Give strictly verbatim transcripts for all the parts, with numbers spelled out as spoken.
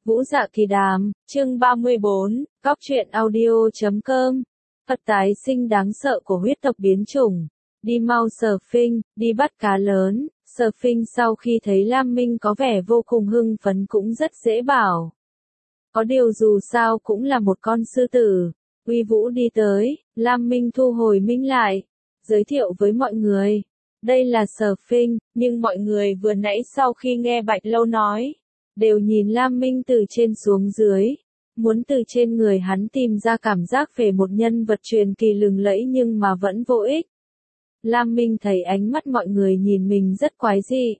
Vũ Dạ Kỳ Đàm, chương ba mươi bốn, Góc truyện audio chấm com. Phật tái sinh đáng sợ của huyết tộc biến chủng. Đi mau surfing, đi bắt cá lớn. Surfing sau khi thấy Lam Minh có vẻ vô cùng hưng phấn cũng rất dễ bảo. Có điều dù sao cũng là một con sư tử. Uy Vũ đi tới, Lam Minh thu hồi minh lại. Giới thiệu với mọi người. Đây là surfing, nhưng mọi người vừa nãy sau khi nghe Bạch Lâu nói, đều nhìn Lam Minh từ trên xuống dưới, muốn từ trên người hắn tìm ra cảm giác về một nhân vật truyền kỳ lừng lẫy nhưng mà vẫn vô ích. Lam Minh thấy ánh mắt mọi người nhìn mình rất quái dị.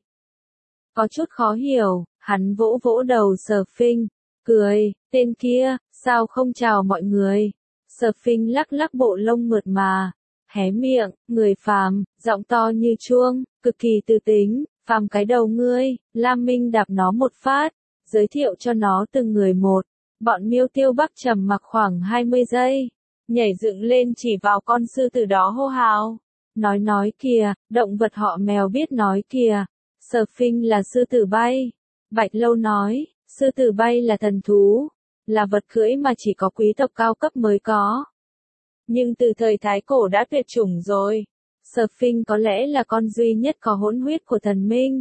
Có chút khó hiểu, hắn vỗ vỗ đầu Surfing, cười, tên kia, sao không chào mọi người. Surfing lắc lắc bộ lông mượt mà, hé miệng, người phàm, giọng to như chuông, cực kỳ tư tính. Phàm cái đầu ngươi, Lam Minh đạp nó một phát, giới thiệu cho nó từng người một. Bọn Miêu Tiêu Bắc trầm mặc khoảng hai mươi giây, nhảy dựng lên chỉ vào con sư tử đó hô hào. Nói nói kìa, động vật họ mèo biết nói kìa. Surfing là sư tử bay. Bạch Lâu nói, sư tử bay là thần thú, là vật cưỡi mà chỉ có quý tộc cao cấp mới có. Nhưng từ thời Thái Cổ đã tuyệt chủng rồi. Surfing có lẽ là con duy nhất có hỗn huyết của thần minh.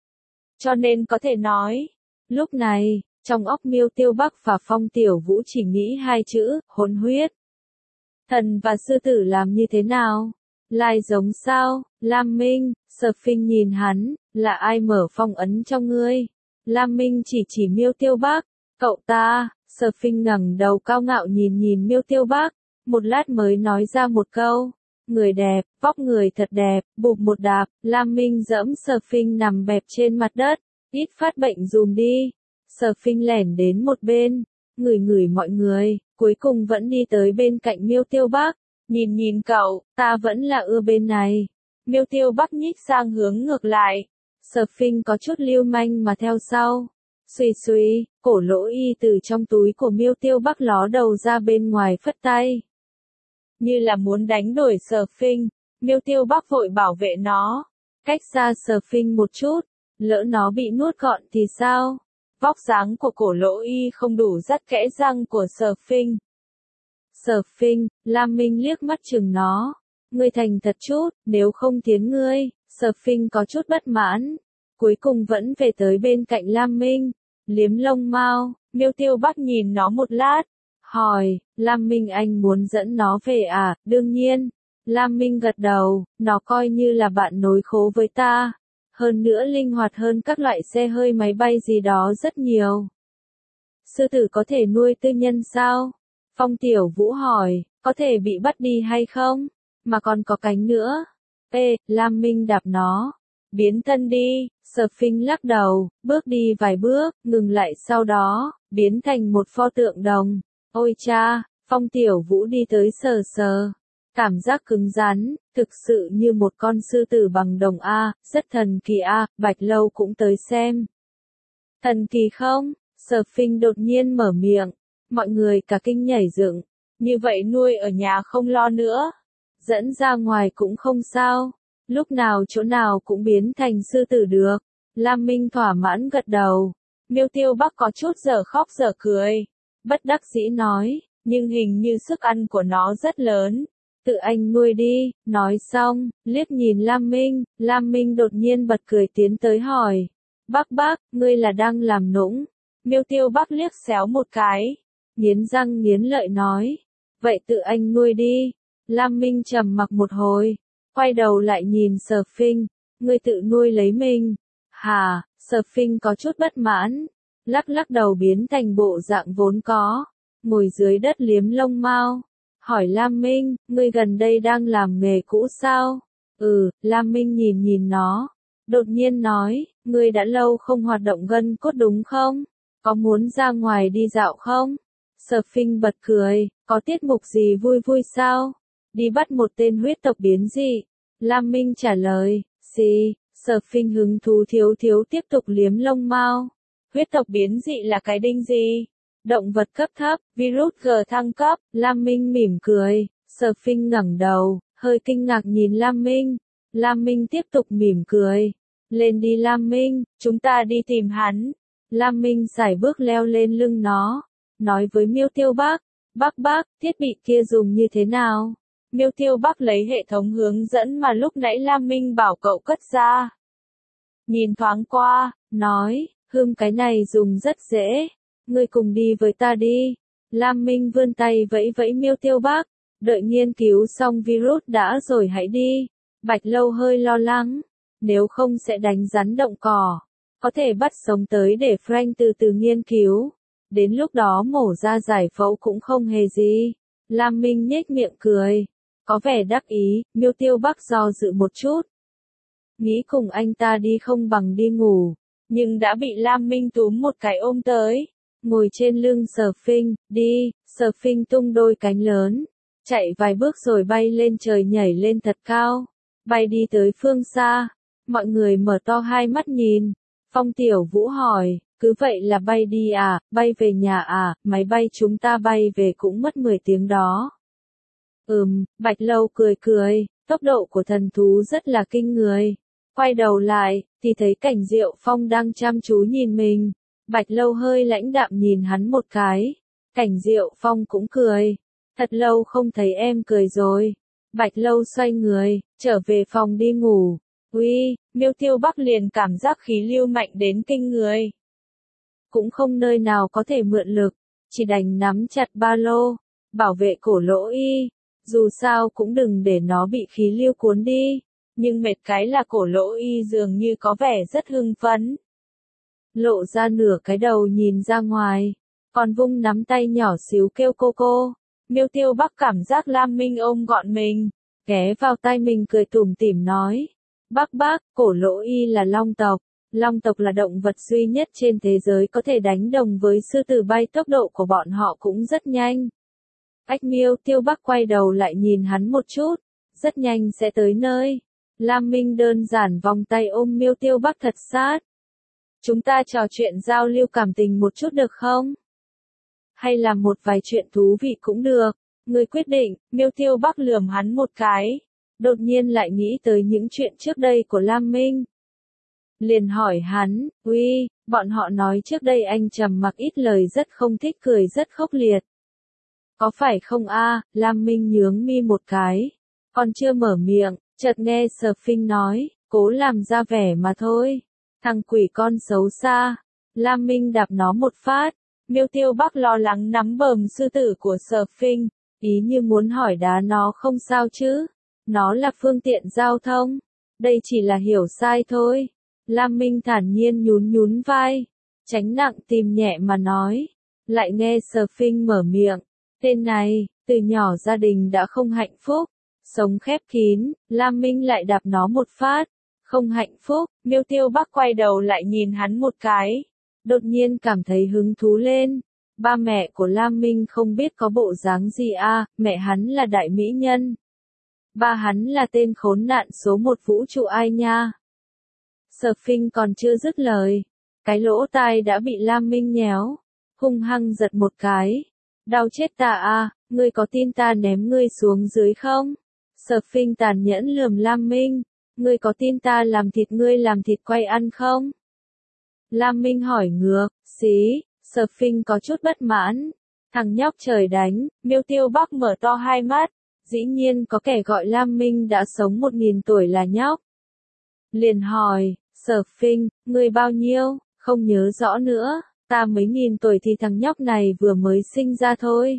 Cho nên có thể nói, lúc này, trong óc Miêu Tiêu Bắc và Phong Tiểu Vũ chỉ nghĩ hai chữ, hỗn huyết. Thần và sư tử làm như thế nào? Lai giống sao? Lam Minh, Surfing nhìn hắn, là ai mở phong ấn trong ngươi? Lam Minh chỉ chỉ Miêu Tiêu Bắc, cậu ta. Surfing ngẩng đầu cao ngạo nhìn nhìn Miêu Tiêu Bắc, một lát mới nói ra một câu. Người đẹp, vóc người thật đẹp, bụp một đạp, Lam Minh dẫm Surfing nằm bẹp trên mặt đất, ít phát bệnh dùm đi. Surfing lẻn đến một bên, ngửi ngửi mọi người, cuối cùng vẫn đi tới bên cạnh Miêu Tiêu Bắc, nhìn nhìn cậu, ta vẫn là ưa bên này. Miêu Tiêu Bắc nhích sang hướng ngược lại, Surfing có chút lưu manh mà theo sau. Xuy xuy, cổ lỗ y từ trong túi của Miêu Tiêu Bắc ló đầu ra bên ngoài phất tay. Như là muốn đánh đuổi Surfing, Miêu Tiêu Bắc vội bảo vệ nó, cách xa Surfing một chút, lỡ nó bị nuốt gọn thì sao? Vóc dáng của cổ lỗ y không đủ dắt kẽ răng của Surfing. Surfing, Lam Minh liếc mắt chừng nó, ngươi thành thật chút, nếu không tiến ngươi. Surfing có chút bất mãn, cuối cùng vẫn về tới bên cạnh Lam Minh, liếm lông mao. Miêu Tiêu Bắc nhìn nó một lát, hỏi, Lam Minh anh muốn dẫn nó về à? Đương nhiên. Lam Minh gật đầu, nó coi như là bạn nối khố với ta. Hơn nữa linh hoạt hơn các loại xe hơi máy bay gì đó rất nhiều. Sư tử có thể nuôi tư nhân sao? Phong Tiểu Vũ hỏi, có thể bị bắt đi hay không? Mà còn có cánh nữa. Ê, Lam Minh đạp nó. Biến thân đi. Surfing lắc đầu, bước đi vài bước, ngừng lại sau đó, biến thành một pho tượng đồng. Ôi cha, Phong Tiểu Vũ đi tới sờ sờ. Cảm giác cứng rắn, thực sự như một con sư tử bằng đồng A, rất thần kỳ A, Bạch Lâu cũng tới xem. Thần kỳ không? Surfing đột nhiên mở miệng, mọi người cả kinh nhảy dựng, như vậy nuôi ở nhà không lo nữa. Dẫn ra ngoài cũng không sao, lúc nào chỗ nào cũng biến thành sư tử được. Lam Minh thỏa mãn gật đầu, Miêu Tiêu Bắc có chút dở khóc dở cười. Bất đắc dĩ nói, nhưng hình như sức ăn của nó rất lớn. Tự anh nuôi đi, nói xong, liếc nhìn Lam Minh, Lam Minh đột nhiên bật cười tiến tới hỏi. Bác bác, ngươi là đang làm nũng. Miêu Tiêu Bắc liếc xéo một cái, nghiến răng nghiến lợi nói. Vậy tự anh nuôi đi. Lam Minh trầm mặc một hồi, quay đầu lại nhìn Surfing, ngươi tự nuôi lấy mình. Hà, Surfing có chút bất mãn, lắc lắc đầu biến thành bộ dạng vốn có, ngồi dưới đất liếm lông mao, hỏi Lam Minh, ngươi gần đây đang làm nghề cũ sao? Ừ, Lam Minh nhìn nhìn nó, đột nhiên nói, ngươi đã lâu không hoạt động gân cốt đúng không? Có muốn ra ngoài đi dạo không? Surfing bật cười, có tiết mục gì vui vui sao? Đi bắt một tên huyết tộc biến dị. Lam Minh trả lời, gì? Surfing hứng thú thiếu thiếu tiếp tục liếm lông mao. Huyết tộc biến dị là cái đinh gì? Động vật cấp thấp, virus G thăng cấp. Lam Minh mỉm cười. Surfing ngẩng đầu, hơi kinh ngạc nhìn Lam Minh. Lam Minh tiếp tục mỉm cười. Lên đi Lam Minh, chúng ta đi tìm hắn. Lam Minh sải bước leo lên lưng nó, nói với Miêu Tiêu Bắc, bác bác, thiết bị kia dùng như thế nào? Miêu Tiêu Bắc lấy hệ thống hướng dẫn mà lúc nãy Lam Minh bảo cậu cất ra. Nhìn thoáng qua, nói, hừm cái này dùng rất dễ, ngươi cùng đi với ta đi. Lam Minh vươn tay vẫy vẫy Miêu Tiêu Bắc, đợi nghiên cứu xong virus đã rồi hãy đi. Bạch Lâu hơi lo lắng, nếu không sẽ đánh rắn động cỏ, có thể bắt sống tới để Frank từ từ nghiên cứu. Đến lúc đó mổ ra giải phẫu cũng không hề gì. Lam Minh nhếch miệng cười, có vẻ đắc ý. Miêu Tiêu Bắc do dự một chút, nghĩ cùng anh ta đi không bằng đi ngủ, nhưng đã bị Lam Minh túm một cái ôm tới, ngồi trên lưng Sở Phinh, đi. Sở Phinh tung đôi cánh lớn, chạy vài bước rồi bay lên trời, nhảy lên thật cao, bay đi tới phương xa. Mọi người mở to hai mắt nhìn. Phong Tiểu Vũ hỏi, cứ vậy là bay đi à, bay về nhà à? Máy bay chúng ta bay về cũng mất mười tiếng đó. Ừm, Bạch Lâu cười cười, tốc độ của thần thú rất là kinh người. Quay đầu lại, thì thấy Cảnh Diệu Phong đang chăm chú nhìn mình. Bạch Lâu hơi lãnh đạm nhìn hắn một cái. Cảnh Diệu Phong cũng cười. Thật lâu không thấy em cười rồi. Bạch Lâu xoay người, trở về phòng đi ngủ. Uy, Miêu Tiêu Bắc liền cảm giác khí lưu mạnh đến kinh người. Cũng không nơi nào có thể mượn lực, chỉ đành nắm chặt ba lô, bảo vệ cổ lỗ y. Dù sao cũng đừng để nó bị khí lưu cuốn đi. Nhưng mệt cái là cổ lỗ y dường như có vẻ rất hưng phấn. Lộ ra nửa cái đầu nhìn ra ngoài, còn vung nắm tay nhỏ xíu kêu cô cô. Miêu Tiêu Bắc cảm giác Lam Minh ôm gọn mình, ghé vào tai mình cười tủm tỉm nói. Bác bác, cổ lỗ y là long tộc. Long tộc là động vật duy nhất trên thế giới có thể đánh đồng với sư tử bay, tốc độ của bọn họ cũng rất nhanh. Ách. Miêu Tiêu Bắc quay đầu lại nhìn hắn một chút, rất nhanh sẽ tới nơi. Lam Minh đơn giản vòng tay ôm Miêu Tiêu Bắc thật sát. Chúng ta trò chuyện giao lưu cảm tình một chút được không? Hay là một vài chuyện thú vị cũng được, người quyết định. Miêu Tiêu Bắc lườm hắn một cái, đột nhiên lại nghĩ tới những chuyện trước đây của Lam Minh. Liền hỏi hắn, uy, bọn họ nói trước đây anh trầm mặc ít lời, rất không thích cười, rất khốc liệt. Có phải không a? Lam Minh nhướng mi một cái, còn chưa mở miệng, chợt nghe Sở Phinh nói, cố làm ra vẻ mà thôi. Thằng quỷ con xấu xa. Lam Minh đạp nó một phát. Miêu Tiêu Bắc lo lắng nắm bờm sư tử của Sở Phinh, ý như muốn hỏi đá nó không sao chứ. Nó là phương tiện giao thông. Đây chỉ là hiểu sai thôi. Lam Minh thản nhiên nhún nhún vai, tránh nặng tìm nhẹ mà nói. Lại nghe Sở Phinh mở miệng, tên này, từ nhỏ gia đình đã không hạnh phúc, sống khép kín. Lam Minh lại đạp nó một phát. Không hạnh phúc. Miêu Tiêu Bắc quay đầu lại nhìn hắn một cái, đột nhiên cảm thấy hứng thú lên. Ba mẹ của Lam Minh không biết có bộ dáng gì a, mẹ hắn là đại mỹ nhân. Ba hắn là tên khốn nạn số một vũ trụ ai nha. Sở Phinh còn chưa dứt lời, cái lỗ tai đã bị Lam Minh nhéo, hung hăng giật một cái. Đau chết ta a, ngươi có tin ta ném ngươi xuống dưới không? Sở Phinh tàn nhẫn lườm Lam Minh, ngươi có tin ta làm thịt ngươi làm thịt quay ăn không? Lam Minh hỏi ngược, xí. Sở Phinh có chút bất mãn. Thằng nhóc trời đánh. Miêu Tiêu Bắc mở to hai mắt. Dĩ nhiên có kẻ gọi Lam Minh đã sống một nghìn tuổi là nhóc. Liền hỏi, Sở Phinh, ngươi bao nhiêu? Không nhớ rõ nữa, ta mấy nghìn tuổi thì thằng nhóc này vừa mới sinh ra thôi.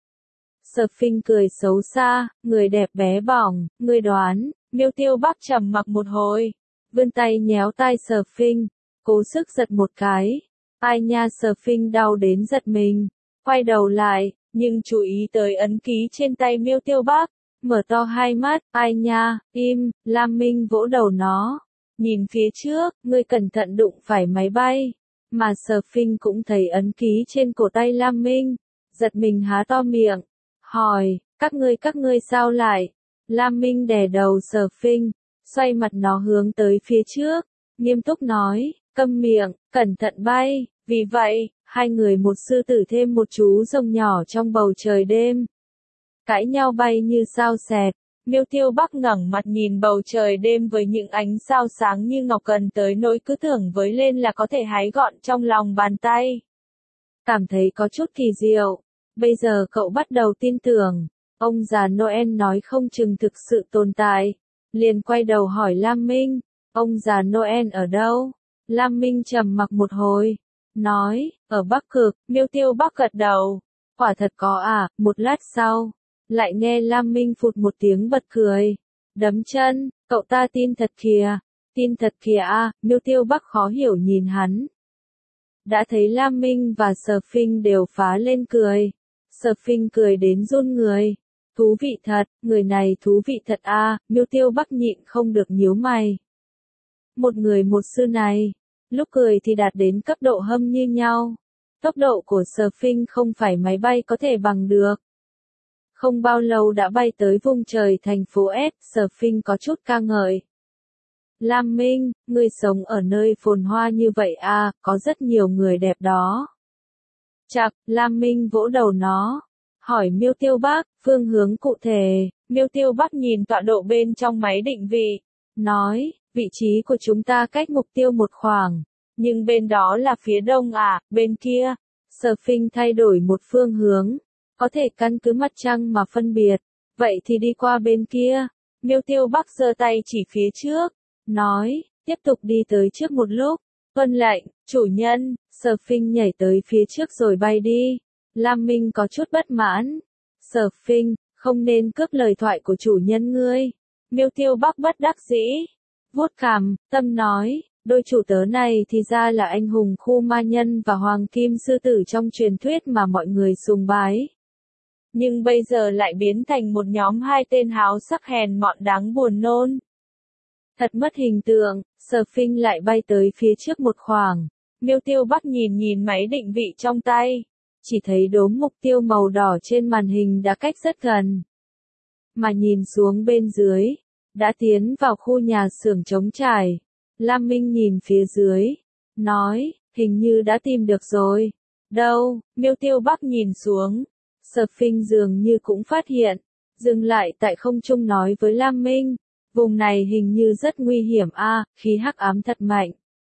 Sở Phinh cười xấu xa, người đẹp bé bỏng, ngươi đoán. Miêu Tiêu Bắc trầm mặc một hồi, vươn tay nhéo tai Sở Phinh, cố sức giật một cái. Ai nha, Sở Phinh đau đến giật mình, quay đầu lại, nhưng chú ý tới ấn ký trên tay Miêu Tiêu Bắc, mở to hai mắt. Ai nha, im. Lam Minh vỗ đầu nó, nhìn phía trước, ngươi cẩn thận đụng phải máy bay. Mà Sở Phinh cũng thấy ấn ký trên cổ tay Lam Minh, giật mình há to miệng, hỏi, các ngươi các ngươi sao lại? Lam Minh đè đầu Sở Phinh, xoay mặt nó hướng tới phía trước, nghiêm túc nói, câm miệng, cẩn thận bay. Vì vậy, hai người một sư tử thêm một chú rồng nhỏ trong bầu trời đêm, cãi nhau bay như sao xẹt. Miêu Tiêu Bắc ngẩng mặt nhìn bầu trời đêm với những ánh sao sáng như ngọc cần tới nỗi cứ tưởng với lên là có thể hái gọn trong lòng bàn tay. Cảm thấy có chút kỳ diệu. Bây giờ cậu bắt đầu tin tưởng. Ông già Noel nói không chừng thực sự tồn tại. Liền quay đầu hỏi Lam Minh. Ông già Noel ở đâu? Lam Minh trầm mặc một hồi. Nói, ở Bắc Cực. Miêu Tiêu Bắc gật đầu. Quả thật có à, một lát sau. Lại nghe Lam Minh phụt một tiếng bật cười. Đấm chân, cậu ta tin thật kìa. Tin thật kìa à, Miêu Tiêu Bắc khó hiểu nhìn hắn. Đã thấy Lam Minh và Sở Phinh đều phá lên cười. Sở Phinh cười đến run người. Thú vị thật, người này thú vị thật à, Miêu Tiêu Bắc nhịn không được nhíu mày. Một người một sư này, lúc cười thì đạt đến cấp độ hâm như nhau. Tốc độ của Sở Phinh không phải máy bay có thể bằng được. Không bao lâu đã bay tới vùng trời thành phố S, Sở Phinh có chút ca ngợi. Lam Minh, ngươi sống ở nơi phồn hoa như vậy à, có rất nhiều người đẹp đó. Chạc, Lam Minh vỗ đầu nó. Hỏi Miêu Tiêu Bắc, phương hướng cụ thể. Miêu Tiêu Bắc nhìn tọa độ bên trong máy định vị. Nói, vị trí của chúng ta cách mục tiêu một khoảng. Nhưng bên đó là phía đông à, bên kia. Sở Phinh thay đổi một phương hướng. Có thể căn cứ mặt trăng mà phân biệt. Vậy thì đi qua bên kia. Miêu Tiêu Bắc giơ tay chỉ phía trước. Nói, tiếp tục đi tới trước một lúc. Vâng lệnh, chủ nhân. Sở Phinh nhảy tới phía trước rồi bay đi. Lam Minh có chút bất mãn. Sở Phinh, không nên cướp lời thoại của chủ nhân ngươi. Miêu Tiêu Bắc bất đắc dĩ. Vuốt cằm, tâm nói, đôi chủ tớ này thì ra là anh hùng khu ma nhân và hoàng kim sư tử trong truyền thuyết mà mọi người sùng bái. Nhưng bây giờ lại biến thành một nhóm hai tên háo sắc hèn mọn đáng buồn nôn. Thật mất hình tượng, Sở Phinh lại bay tới phía trước một khoảng. Miêu Tiêu Bắc nhìn nhìn máy định vị trong tay. Chỉ thấy đốm mục tiêu màu đỏ trên màn hình đã cách rất gần. Mà nhìn xuống bên dưới, đã tiến vào khu nhà xưởng trống trải. Lam Minh nhìn phía dưới, nói, hình như đã tìm được rồi. Đâu, Miêu Tiêu Bắc nhìn xuống. Sở Phinh dường như cũng phát hiện, dừng lại tại không trung nói với Lam Minh, vùng này hình như rất nguy hiểm a, à, khí hắc ám thật mạnh.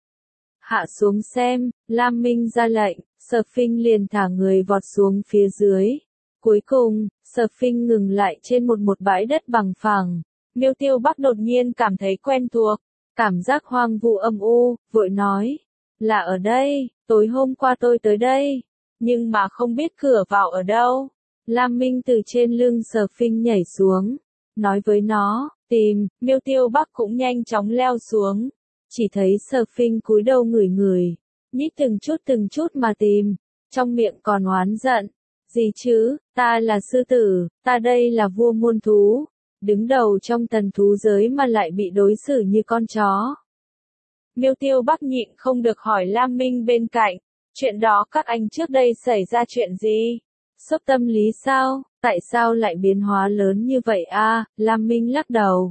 Hạ xuống xem, Lam Minh ra lệnh, Sở Phinh liền thả người vọt xuống phía dưới. Cuối cùng, Sở Phinh ngừng lại trên một một bãi đất bằng phẳng. Miêu Tiêu Bắc đột nhiên cảm thấy quen thuộc, cảm giác hoang vu âm u, vội nói, là ở đây, tối hôm qua tôi tới đây. Nhưng mà không biết cửa vào ở đâu. Lam Minh từ trên lưng Sở Phinh nhảy xuống. Nói với nó, tìm, Miêu Tiêu Bắc cũng nhanh chóng leo xuống. Chỉ thấy Sở Phinh cúi đầu ngửi ngửi. Nhích từng chút từng chút mà tìm. Trong miệng còn oán giận. Gì chứ, ta là sư tử, ta đây là vua muôn thú. Đứng đầu trong tần thú giới mà lại bị đối xử như con chó. Miêu Tiêu Bắc nhịn không được hỏi Lam Minh bên cạnh. Chuyện đó các anh trước đây xảy ra chuyện gì? Sốc tâm lý sao? Tại sao lại biến hóa lớn như vậy a? À, Lam Minh lắc đầu.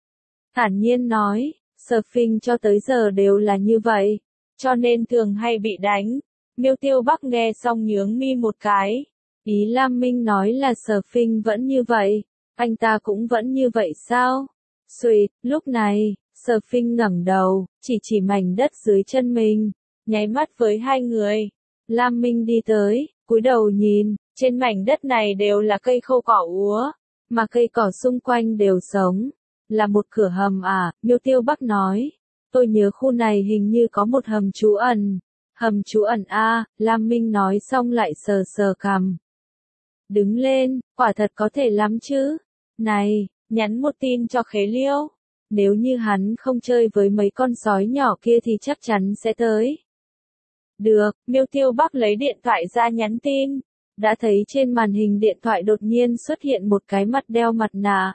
Thản nhiên nói, Sở Phinh cho tới giờ đều là như vậy. Cho nên thường hay bị đánh. Miêu Tiêu Bắc nghe xong nhướng mi một cái. Ý Lam Minh nói là Sở Phinh vẫn như vậy. Anh ta cũng vẫn như vậy sao? Xuyệt, lúc này, Sở Phinh ngẩng đầu, chỉ chỉ mảnh đất dưới chân mình. Nháy mắt với hai người. Lam Minh đi tới, cúi đầu nhìn, trên mảnh đất này đều là cây khô cỏ úa, mà cây cỏ xung quanh đều sống. Là một cửa hầm à, Miêu Tiêu Bắc nói. Tôi nhớ khu này hình như có một hầm trú ẩn. Hầm trú ẩn a, à, Lam Minh nói xong lại sờ sờ cằm. Đứng lên, quả thật có thể lắm chứ. Này, nhắn một tin cho Khế Liêu. Nếu như hắn không chơi với mấy con sói nhỏ kia thì chắc chắn sẽ tới. Được, Miêu Tiêu Bắc lấy điện thoại ra nhắn tin. Đã thấy trên màn hình điện thoại đột nhiên xuất hiện một cái mặt đeo mặt nạ.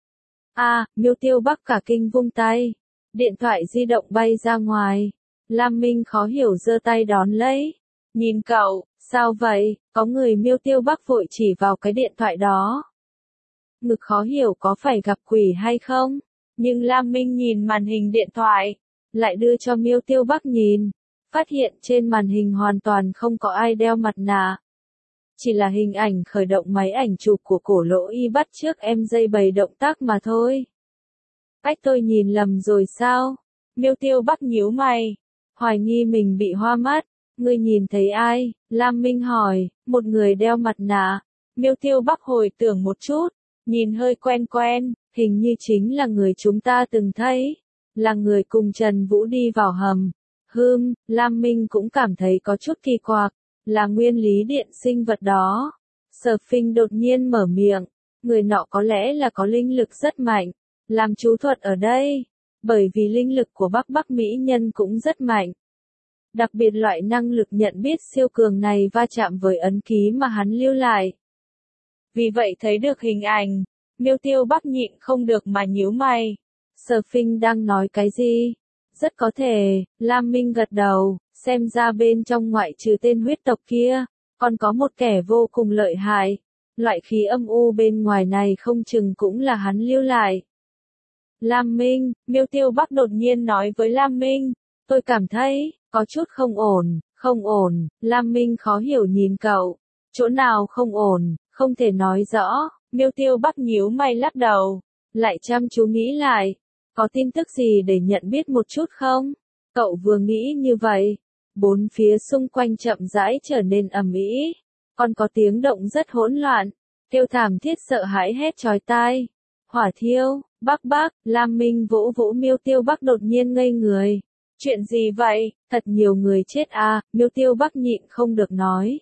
A, à, Miêu Tiêu Bắc cả kinh vung tay. Điện thoại di động bay ra ngoài. Lam Minh khó hiểu giơ tay đón lấy. Nhìn cậu, sao vậy? Có người Miêu Tiêu Bắc vội chỉ vào cái điện thoại đó. Ngực khó hiểu có phải gặp quỷ hay không? Nhưng Lam Minh nhìn màn hình điện thoại. Lại đưa cho Miêu Tiêu Bắc nhìn. Phát hiện trên màn hình hoàn toàn không có ai đeo mặt nạ. chỉ là hình ảnh khởi động máy ảnh chụp của Cổ Lỗ Y bắt chước em dây bày động tác mà thôi. Ách tôi nhìn lầm rồi sao? Miêu Tiêu Bắc nhíu mày, hoài nghi mình bị hoa mắt. Ngươi nhìn thấy ai? Lam Minh hỏi, một người đeo mặt nạ. Miêu Tiêu Bắc hồi tưởng một chút, nhìn hơi quen quen, hình như chính là người chúng ta từng thấy, là người cùng Trần Vũ đi vào hầm. Hừm, Lam Minh cũng cảm thấy có chút kỳ quặc, là nguyên lý điện sinh vật đó. Sở Phinh đột nhiên mở miệng, người nọ có lẽ là có linh lực rất mạnh, làm chú thuật ở đây, bởi vì linh lực của Bắc Bắc Mỹ nhân cũng rất mạnh. Đặc biệt loại năng lực nhận biết siêu cường này va chạm với ấn ký mà hắn lưu lại. Vì vậy thấy được hình ảnh, Miêu Tiêu Bắc nhịn không được mà nhíu mày. Sở Phinh đang nói cái gì? Rất có thể, Lam Minh gật đầu, xem ra bên trong ngoại trừ tên huyết tộc kia, còn có một kẻ vô cùng lợi hại. Loại khí âm u bên ngoài này không chừng cũng là hắn lưu lại. Lam Minh, Miêu Tiêu Bắc đột nhiên nói với Lam Minh, tôi cảm thấy, có chút không ổn, không ổn. Lam Minh khó hiểu nhìn cậu, chỗ nào không ổn, không thể nói rõ. Miêu Tiêu Bắc nhíu mày lắc đầu, lại chăm chú nghĩ lại, có tin tức gì để nhận biết một chút không? Cậu vừa nghĩ như vậy, bốn phía xung quanh chậm rãi trở nên ầm ĩ, còn có tiếng động rất hỗn loạn, kêu thảm thiết sợ hãi hét chói tai. Hỏa thiêu, Bắc Bắc, Lam Minh vỗ vỗ Miêu Tiêu Bắc đột nhiên ngây người. Chuyện gì vậy? Thật nhiều người chết à? Miêu Tiêu Bắc nhịn không được nói.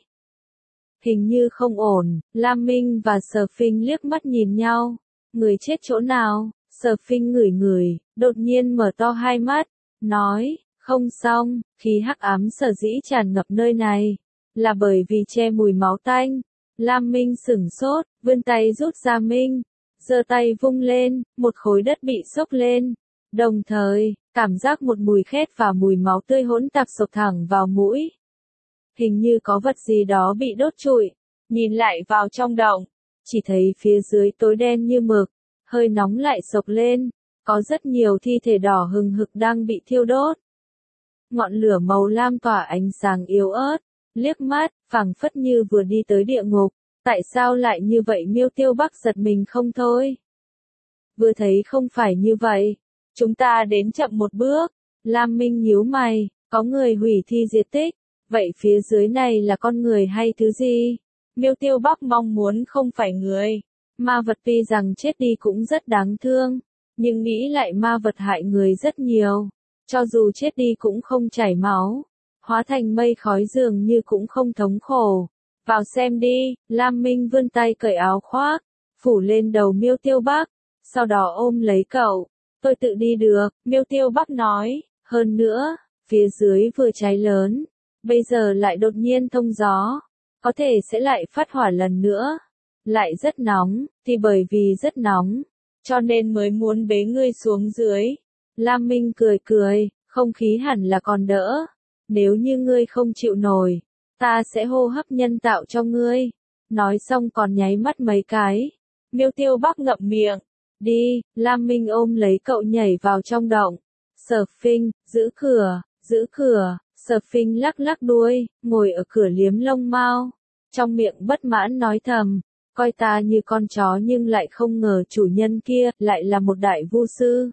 Hình như không ổn. Lam Minh và Sở Phinh liếc mắt nhìn nhau. Người chết chỗ nào? Sở Phinh ngửi ngửi, đột nhiên mở to hai mắt, nói, không xong, khí hắc ám sở dĩ tràn ngập nơi này, là bởi vì che mùi máu tanh. Lam Minh sửng sốt, vươn tay rút ra Minh, giơ tay vung lên, một khối đất bị xốc lên. Đồng thời, cảm giác một mùi khét và mùi máu tươi hỗn tạp xộc thẳng vào mũi. Hình như có vật gì đó bị đốt trụi. Nhìn lại vào trong động, chỉ thấy phía dưới tối đen như mực, hơi nóng lại sộc lên, có rất nhiều thi thể đỏ hừng hực đang bị thiêu đốt. Ngọn lửa màu lam tỏa ánh sáng yếu ớt, liếc mắt, phảng phất như vừa đi tới địa ngục. Tại sao lại như vậy? Miêu Tiêu Bắc giật mình không thôi. Vừa thấy không phải như vậy. Chúng ta đến chậm một bước. Lam Minh nhíu mày, có người hủy thi diệt tích. Vậy phía dưới này là con người hay thứ gì? Miêu Tiêu Bắc mong muốn không phải người. Ma vật tuy rằng chết đi cũng rất đáng thương, nhưng nghĩ lại ma vật hại người rất nhiều. Cho dù chết đi cũng không chảy máu, hóa thành mây khói dường như cũng không thống khổ. Vào xem đi. Lam Minh vươn tay cởi áo khoác, phủ lên đầu Miêu Tiêu Bắc, sau đó ôm lấy cậu. Tôi tự đi được, Miêu Tiêu Bắc nói, hơn nữa, phía dưới vừa cháy lớn, bây giờ lại đột nhiên thông gió, có thể sẽ lại phát hỏa lần nữa. Lại rất nóng, thì bởi vì rất nóng, cho nên mới muốn bế ngươi xuống dưới. Lam Minh cười cười, không khí hẳn là còn đỡ. Nếu như ngươi không chịu nổi, ta sẽ hô hấp nhân tạo cho ngươi. Nói xong còn nháy mắt mấy cái. Miêu Tiêu Bắc ngậm miệng. Đi. Lam Minh ôm lấy cậu nhảy vào trong động. Sở Phinh, giữ cửa, giữ cửa. Sở Phinh lắc lắc đuôi, ngồi ở cửa liếm lông mao, trong miệng bất mãn nói thầm, coi ta như con chó nhưng lại không ngờ chủ nhân kia lại là một đại vu sư.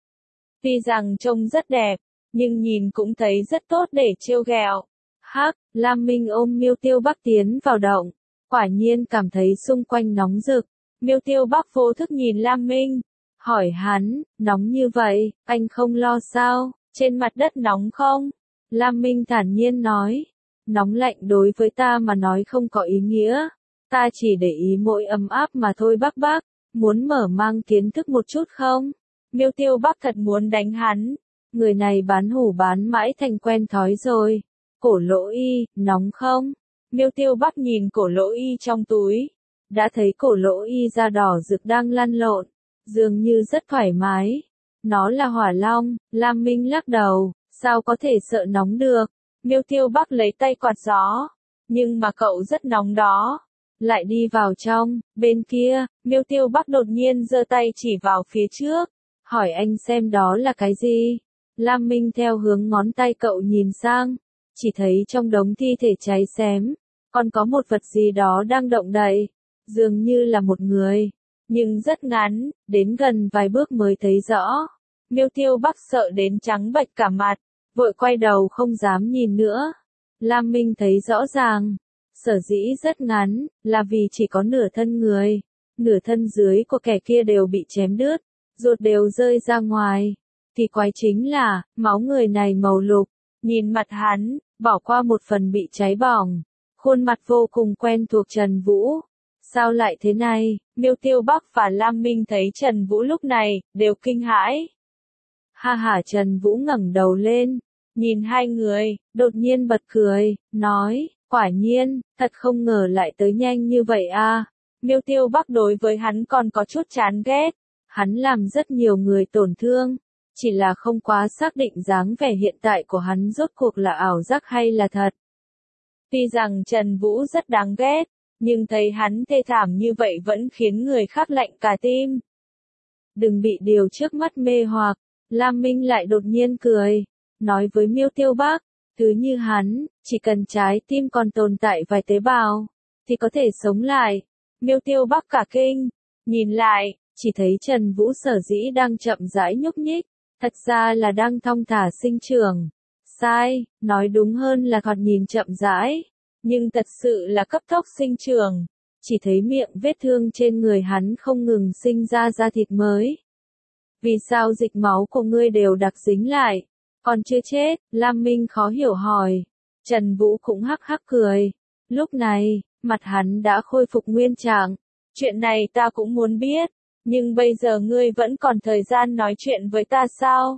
Tuy rằng trông rất đẹp, nhưng nhìn cũng thấy rất tốt để trêu ghẹo. Hắc, Lam Minh ôm Miêu Tiêu Bắc tiến vào động, quả nhiên cảm thấy xung quanh nóng rực. Miêu Tiêu Bắc vô thức nhìn Lam Minh, hỏi hắn, nóng như vậy, anh không lo sao, trên mặt đất nóng không? Lam Minh thản nhiên nói, nóng lạnh đối với ta mà nói không có ý nghĩa, ta chỉ để ý mỗi ấm áp mà thôi. Bắc Bắc, muốn mở mang kiến thức một chút không? Miêu Tiêu Bắc thật muốn đánh hắn, người này bán hủ bán mãi thành quen thói rồi. Cổ Lỗ Y, nóng không? Miêu Tiêu Bắc nhìn Cổ Lỗ Y trong túi, đã thấy Cổ Lỗ Y da đỏ rực đang lăn lộn, dường như rất thoải mái. Nó là hỏa long. Lam Minh lắc đầu, sao có thể sợ nóng được? Miêu Tiêu Bắc lấy tay quạt gió, nhưng mà cậu rất nóng đó. Lại đi vào trong, bên kia, Miêu Tiêu Bắc đột nhiên giơ tay chỉ vào phía trước, hỏi anh xem đó là cái gì? Lam Minh theo hướng ngón tay cậu nhìn sang, chỉ thấy trong đống thi thể cháy xém, còn có một vật gì đó đang động đậy, dường như là một người, nhưng rất ngắn, đến gần vài bước mới thấy rõ. Miêu Tiêu Bắc sợ đến trắng bệch cả mặt, vội quay đầu không dám nhìn nữa. Lam Minh thấy rõ ràng, sở dĩ rất ngắn, là vì chỉ có nửa thân người, nửa thân dưới của kẻ kia đều bị chém đứt, ruột đều rơi ra ngoài. Kỳ quái chính là, máu người này màu lục, nhìn mặt hắn, bỏ qua một phần bị cháy bỏng, khuôn mặt vô cùng quen thuộc Trần Vũ. Sao lại thế này? Miêu Tiêu Bắc và Lam Minh thấy Trần Vũ lúc này, đều kinh hãi. Ha ha, Trần Vũ ngẩng đầu lên, nhìn hai người, đột nhiên bật cười, nói, quả nhiên, thật không ngờ lại tới nhanh như vậy a. Miêu Tiêu Bắc đối với hắn còn có chút chán ghét, hắn làm rất nhiều người tổn thương, chỉ là không quá xác định dáng vẻ hiện tại của hắn rốt cuộc là ảo giác hay là thật. Tuy rằng Trần Vũ rất đáng ghét, nhưng thấy hắn thê thảm như vậy vẫn khiến người khác lạnh cả tim. Đừng bị điều trước mắt mê hoặc, Lam Minh lại đột nhiên cười, nói với Miêu Tiêu Bắc, cứ như hắn, chỉ cần trái tim còn tồn tại vài tế bào, thì có thể sống lại. Miêu Tiêu Bắc cả kinh, nhìn lại, chỉ thấy Trần Vũ sở dĩ đang chậm rãi nhúc nhích, thật ra là đang thong thả sinh trưởng. Sai, nói đúng hơn là thoạt nhìn chậm rãi, nhưng thật sự là cấp tốc sinh trưởng. Chỉ thấy miệng vết thương trên người hắn không ngừng sinh ra da thịt mới. Vì sao dịch máu của ngươi đều đặc dính lại? Còn chưa chết, Lam Minh khó hiểu hỏi. Trần Vũ cũng hắc hắc cười. Lúc này, mặt hắn đã khôi phục nguyên trạng. Chuyện này ta cũng muốn biết, nhưng bây giờ ngươi vẫn còn thời gian nói chuyện với ta sao?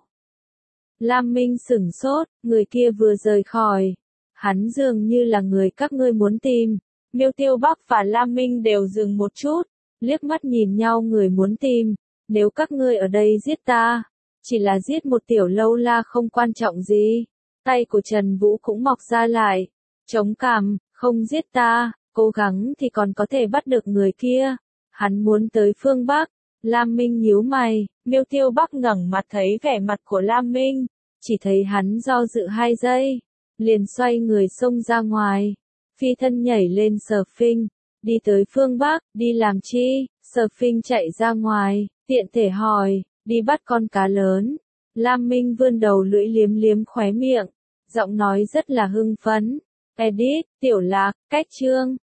Lam Minh sửng sốt, người kia vừa rời khỏi. Hắn dường như là người các ngươi muốn tìm. Miêu Tiêu Bắc và Lam Minh đều dừng một chút, liếc mắt nhìn nhau người muốn tìm. Nếu các ngươi ở đây giết ta, chỉ là giết một tiểu lâu la không quan trọng gì. Tay của Trần Vũ cũng mọc ra lại, chống cằm, không giết ta, cố gắng thì còn có thể bắt được người kia. Hắn muốn tới phương Bắc. Lam Minh nhíu mày, Miêu Tiêu Bắc ngẩng mặt thấy vẻ mặt của Lam Minh, chỉ thấy hắn do dự hai giây, liền xoay người xông ra ngoài, phi thân nhảy lên Sở Phinh, đi tới phương Bắc, đi làm chi? Sở Phinh chạy ra ngoài, tiện thể hỏi, đi bắt con cá lớn. Lam Minh vươn đầu lưỡi liếm liếm khóe miệng, giọng nói rất là hưng phấn. Edit, Tiểu Lạc, cách chương.